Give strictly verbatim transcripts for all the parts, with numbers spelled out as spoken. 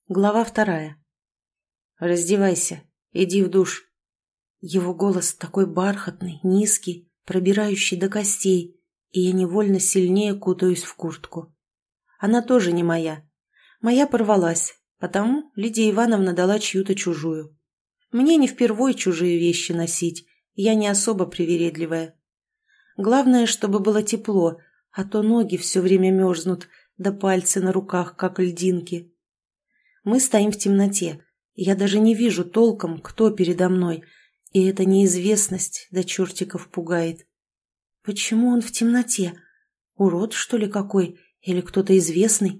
Глава вторая. «Раздевайся, иди в душ». Его голос такой бархатный, низкий, пробирающий до костей, и я невольно сильнее кутаюсь в куртку. Она тоже не моя. Моя порвалась, потому Лидия Ивановна дала чью-то чужую. Мне не впервой чужие вещи носить, я не особо привередливая. Главное, чтобы было тепло, а то ноги все время мерзнут, да пальцы на руках, как льдинки. Мы стоим в темноте, и я даже не вижу толком, кто передо мной, и эта неизвестность до чертиков пугает. Почему он в темноте? Урод, что ли, какой? Или кто-то известный?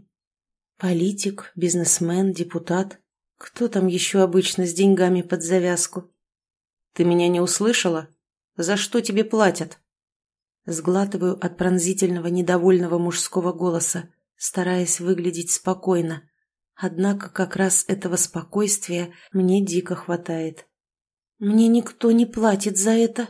Политик, бизнесмен, депутат? Кто там еще обычно с деньгами под завязку? Ты меня не услышала? За что тебе платят? Сглатываю от пронзительного, недовольного мужского голоса, стараясь выглядеть спокойно. Однако как раз этого спокойствия мне дико хватает. Мне никто не платит за это.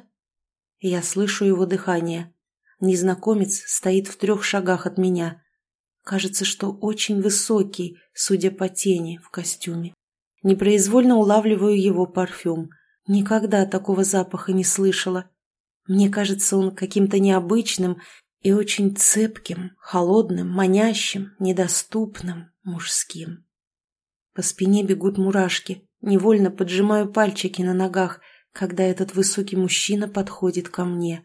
Я слышу его дыхание. Незнакомец стоит в трех шагах от меня. Кажется, что очень высокий, судя по тени в костюме. Непроизвольно улавливаю его парфюм. Никогда такого запаха не слышала. Мне кажется, он каким-то необычным и очень цепким, холодным, манящим, недоступным, мужским. По спине бегут мурашки, невольно поджимаю пальчики на ногах, когда этот высокий мужчина подходит ко мне.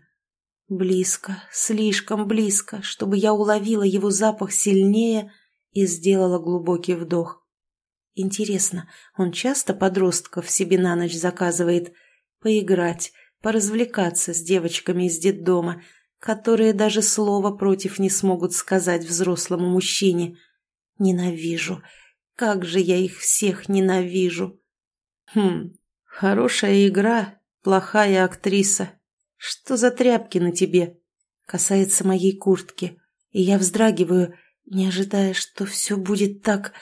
Близко, слишком близко, чтобы я уловила его запах сильнее и сделала глубокий вдох. Интересно, он часто подростков себе на ночь заказывает поиграть, поразвлекаться с девочками из детдома, которые даже слова против не смогут сказать взрослому мужчине. Ненавижу. Как же я их всех ненавижу. Хм, хорошая игра, плохая актриса. Что за тряпки на тебе? Касается моей куртки, и я вздрагиваю, не ожидая, что все будет так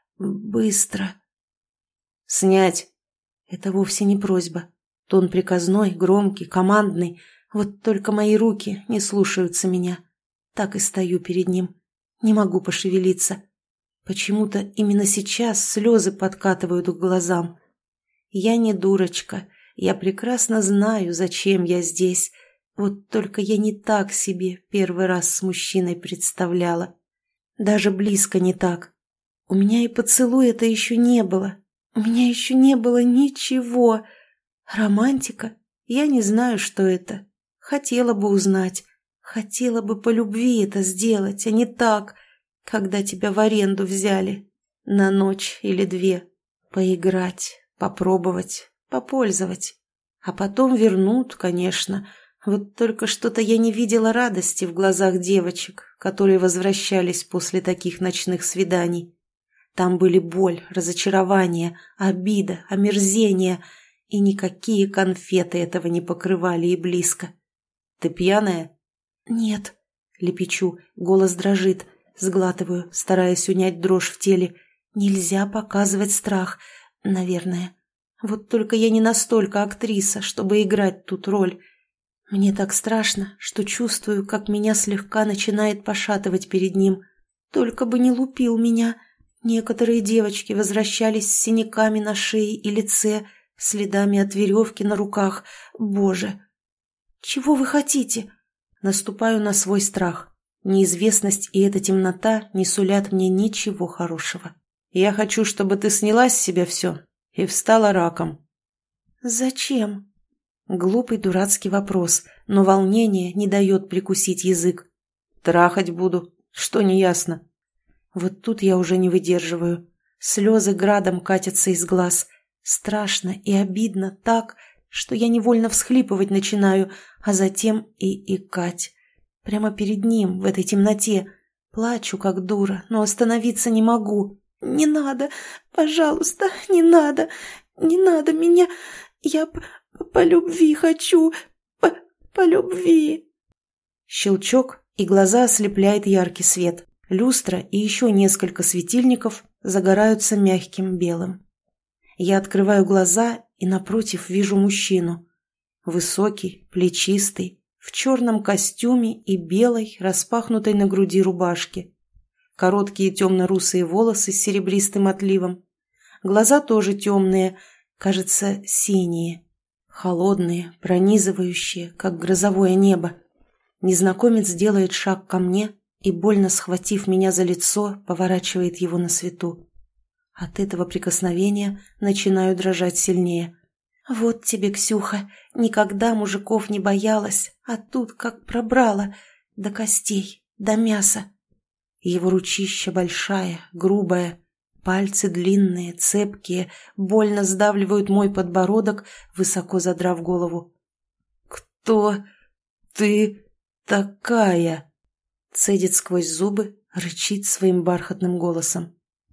быстро. Снять. Это вовсе не просьба. Тон приказной, громкий, командный. Вот только мои руки не слушаются меня. Так и стою перед ним. Не могу пошевелиться. Почему-то именно сейчас слезы подкатывают к глазам. Я не дурочка. Я прекрасно знаю, зачем я здесь. Вот только я не так себе первый раз с мужчиной представляла. Даже близко не так. У меня и поцелуя-то еще не было. У меня еще не было ничего. Романтика? Я не знаю, что это. Хотела бы узнать. Хотела бы по любви это сделать, а не так, когда тебя в аренду взяли. На ночь или две. Поиграть, попробовать, попользовать. А потом вернут, конечно. Вот только что-то я не видела радости в глазах девочек, которые возвращались после таких ночных свиданий. Там были боль, разочарование, обида, омерзение, и никакие конфеты этого не покрывали и близко. «Ты пьяная?» «Нет», — лепечу, голос дрожит, сглатываю, стараясь унять дрожь в теле. «Нельзя показывать страх, наверное. Вот только я не настолько актриса, чтобы играть тут роль. Мне так страшно, что чувствую, как меня слегка начинает пошатывать перед ним. Только бы не лупил меня. Некоторые девочки возвращались с синяками на шее и лице, следами от веревки на руках. Боже! Чего вы хотите?» Наступаю на свой страх. Неизвестность и эта темнота не сулят мне ничего хорошего. «Я хочу, чтобы ты сняла с себя все и встала раком». «Зачем?» Глупый дурацкий вопрос, но волнение не дает прикусить язык. «Трахать буду. Что неясно?» Вот тут я уже не выдерживаю. Слезы градом катятся из глаз. Страшно и обидно так, что я невольно всхлипывать начинаю, а затем и икать. Прямо перед ним, в этой темноте. Плачу, как дура, но остановиться не могу. «Не надо, пожалуйста, не надо, не надо меня, я по, по любви хочу, по, по любви». Щелчок, и глаза ослепляет яркий свет. Люстра и еще несколько светильников загораются мягким белым. Я открываю глаза и напротив вижу мужчину. Высокий, плечистый, в черном костюме и белой, распахнутой на груди рубашке. короткие темно-русые волосы с серебристым отливом. Глаза тоже темные, кажется, синие, холодные, пронизывающие, как грозовое небо. Незнакомец делает шаг ко мне и, больно схватив меня за лицо, поворачивает его на свету. От этого прикосновения начинаю дрожать сильнее. «Вот тебе, Ксюха, никогда мужиков не боялась, а тут как пробрала, до костей, до мяса». Его ручища большая, грубая, пальцы длинные, цепкие, больно сдавливают мой подбородок, высоко задрав голову. «Кто ты такая?» Цедит сквозь зубы, рычит своим бархатным голосом.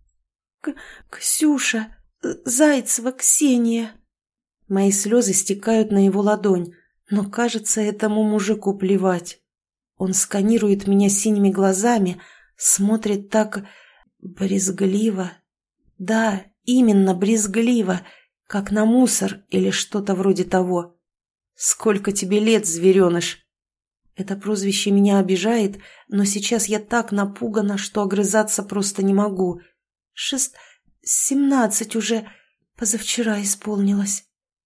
К «Ксюша, Зайцева Ксения». Мои слезы стекают на его ладонь, но, кажется, этому мужику плевать. Он сканирует меня синими глазами, смотрит так брезгливо. Да, именно брезгливо, как на мусор или что-то вроде того. «Сколько тебе лет, звереныш?» Это прозвище меня обижает, но сейчас я так напугана, что огрызаться просто не могу. Шест... семнадцать уже позавчера исполнилось.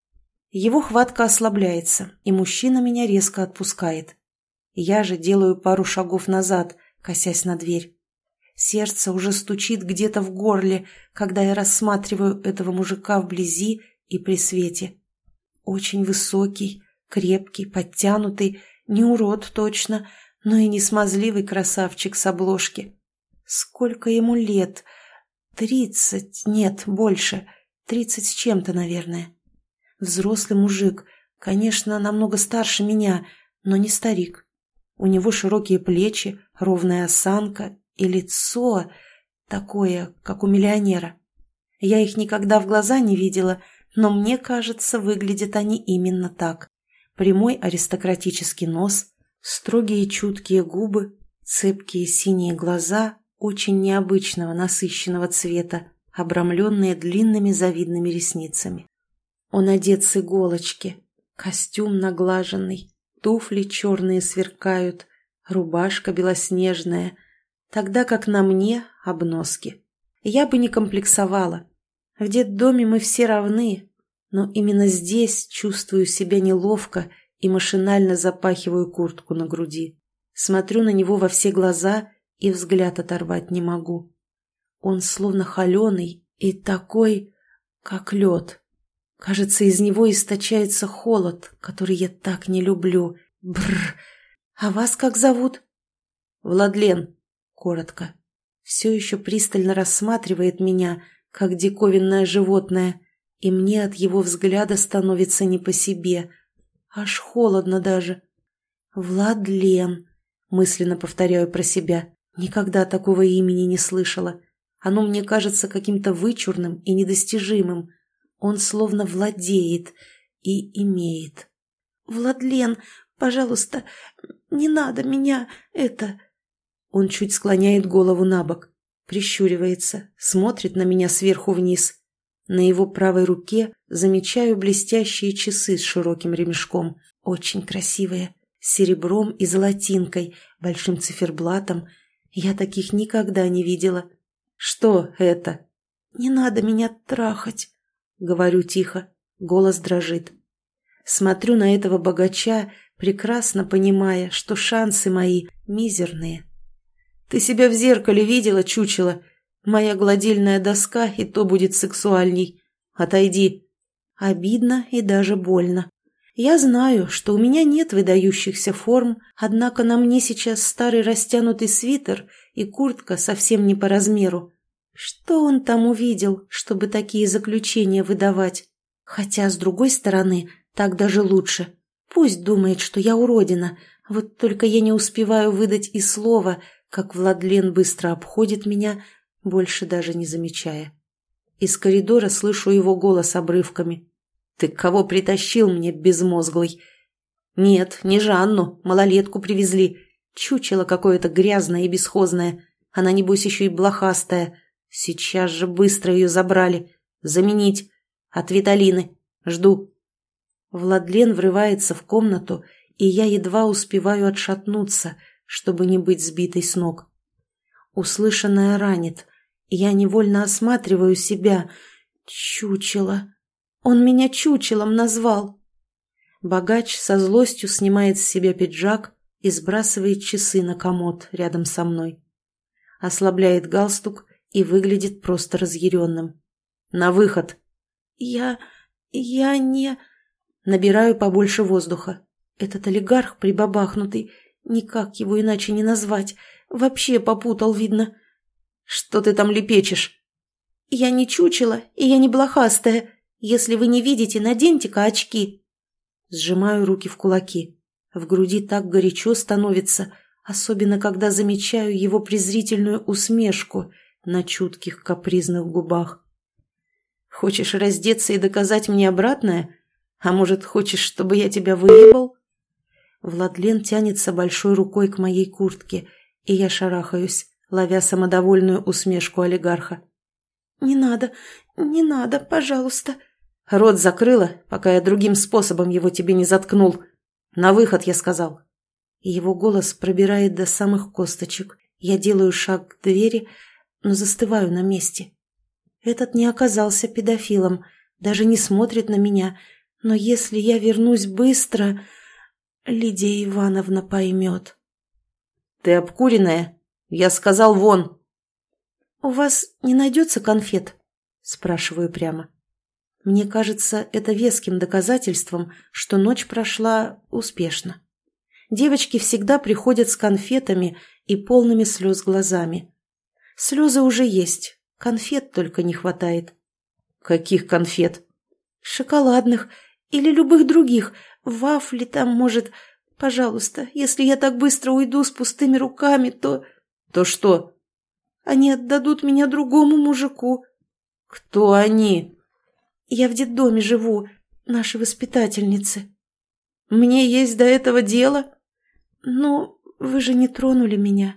Его хватка ослабляется, и мужчина меня резко отпускает. Я же делаю пару шагов назад, косясь на дверь. Сердце уже стучит где-то в горле, когда я рассматриваю этого мужика вблизи и при свете. Очень высокий, крепкий, подтянутый, не урод точно, но и не смазливый красавчик с обложки. Сколько ему лет? Тридцать, нет, больше, тридцать с чем-то, наверное. Взрослый мужик, конечно, намного старше меня, но не старик. У него широкие плечи, ровная осанка и лицо такое, как у миллионера. Я их никогда в глаза не видела, но мне кажется, выглядят они именно так. Прямой аристократический нос, строгие чуткие губы, цепкие синие глаза очень необычного насыщенного цвета, обрамленные длинными завидными ресницами. Он одет с иголочки, костюм наглаженный, туфли черные сверкают, рубашка белоснежная, тогда как на мне обноски. Я бы не комплексовала. В детдоме мы все равны, но именно здесь чувствую себя неловко и машинально запахиваю куртку на груди. Смотрю на него во все глаза и взгляд оторвать не могу. Он словно холеный и такой, как лед. Кажется, из него источается холод, который я так не люблю. Бррр. А вас как зовут? Владлен. Коротко. Все еще пристально рассматривает меня, как диковинное животное, и мне от его взгляда становится не по себе. Аж холодно даже. Владлен. Мысленно повторяю про себя. Никогда такого имени не слышала. Оно мне кажется каким-то вычурным и недостижимым. Он словно владеет и имеет. «Владлен, пожалуйста, не надо меня, это...» Он чуть склоняет голову на бок, прищуривается, смотрит на меня сверху вниз. На его правой руке замечаю блестящие часы с широким ремешком, очень красивые, с серебром и золотинкой, большим циферблатом. Я таких никогда не видела. «Что это?» «Не надо меня трахать», — говорю тихо, голос дрожит. Смотрю на этого богача, прекрасно понимая, что шансы мои мизерные. «Ты себя в зеркале видела, чучело? Моя гладильная доска и то будет сексуальней. Отойди». Обидно и даже больно. Я знаю, что у меня нет выдающихся форм, однако на мне сейчас старый растянутый свитер и куртка совсем не по размеру. Что он там увидел, чтобы такие заключения выдавать? Хотя, с другой стороны, так даже лучше. Пусть думает, что я уродина, вот только я не успеваю выдать и слова, как Владлен быстро обходит меня, больше даже не замечая. Из коридора слышу его голос обрывками. «Ты кого притащил мне, безмозглый?» «Нет, не Жанну, малолетку привезли. Чучело какое-то грязное и бесхозное. Она, небось, еще и блохастая. Сейчас же быстро ее забрали. Заменить. От Виталины. Жду». Владлен врывается в комнату, и я едва успеваю отшатнуться, чтобы не быть сбитой с ног. Услышанное ранит. Я невольно осматриваю себя. Чучело. Он меня чучелом назвал. Богач со злостью снимает с себя пиджак и сбрасывает часы на комод рядом со мной. Ослабляет галстук и выглядит просто разъяренным. «На выход!» «Я... я не...» Набираю побольше воздуха. Этот олигарх прибабахнутый, никак его иначе не назвать, вообще попутал, видно. «Что ты там лепечешь?» «Я не чучело, и я не блохастая. Если вы не видите, наденьте-ка очки». Сжимаю руки в кулаки. В груди так горячо становится, особенно когда замечаю его презрительную усмешку на чутких капризных губах. «Хочешь раздеться и доказать мне обратное? А может, хочешь, чтобы я тебя выебал?» Владлен тянется большой рукой к моей куртке, и я шарахаюсь, ловя самодовольную усмешку олигарха. «Не надо, не надо, пожалуйста». «Рот закрыла, пока я другим способом его тебе не заткнул. На выход, я сказал». Его голос пробирает до самых косточек. Я делаю шаг к двери, но застываю на месте. Этот не оказался педофилом, даже не смотрит на меня, но если я вернусь быстро, Лидия Ивановна поймет. «Ты обкуренная? Я сказал, вон!» «У вас не найдется конфет?» – спрашиваю прямо. Мне кажется, это веским доказательством, что ночь прошла успешно. Девочки всегда приходят с конфетами и полными слез глазами. Слезы уже есть, конфет только не хватает. «Каких конфет?» «Шоколадных или любых других. Вафли там, может. Пожалуйста, если я так быстро уйду с пустыми руками, то...» «То что?» «Они отдадут меня другому мужику». «Кто они?» «Я в детдоме живу, наши воспитательницы». «Мне есть до этого дело?» «Ну, вы же не тронули меня».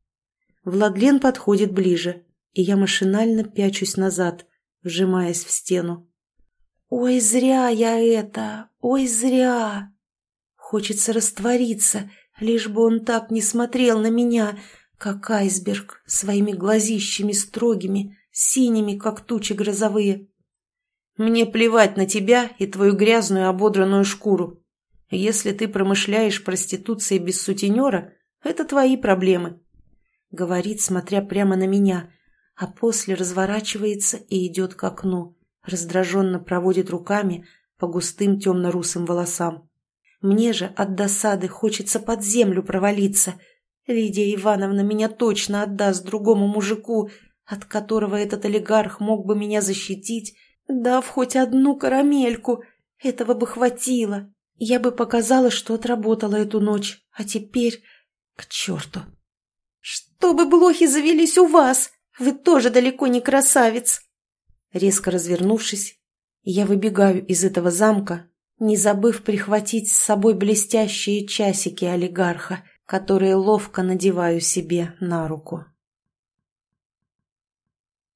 Владлен подходит ближе, и я машинально пячусь назад, вжимаясь в стену. «Ой, зря я это! Ой, зря!» Хочется раствориться, лишь бы он так не смотрел на меня, как айсберг, своими глазищами строгими, синими, как тучи грозовые. «Мне плевать на тебя и твою грязную ободранную шкуру. Если ты промышляешь проституцией без сутенера, это твои проблемы», — говорит, смотря прямо на меня, а после разворачивается и идет к окну, раздраженно проводит руками по густым темно-русым волосам. Мне же от досады хочется под землю провалиться. Лидия Ивановна меня точно отдаст другому мужику, от которого этот олигарх мог бы меня защитить, дав хоть одну карамельку. Этого бы хватило. Я бы показала, что отработала эту ночь, а теперь к черту. «Чтобы блохи завелись у вас! Вы тоже далеко не красавец!» Резко развернувшись, я выбегаю из этого замка, не забыв прихватить с собой блестящие часики олигарха, которые ловко надеваю себе на руку.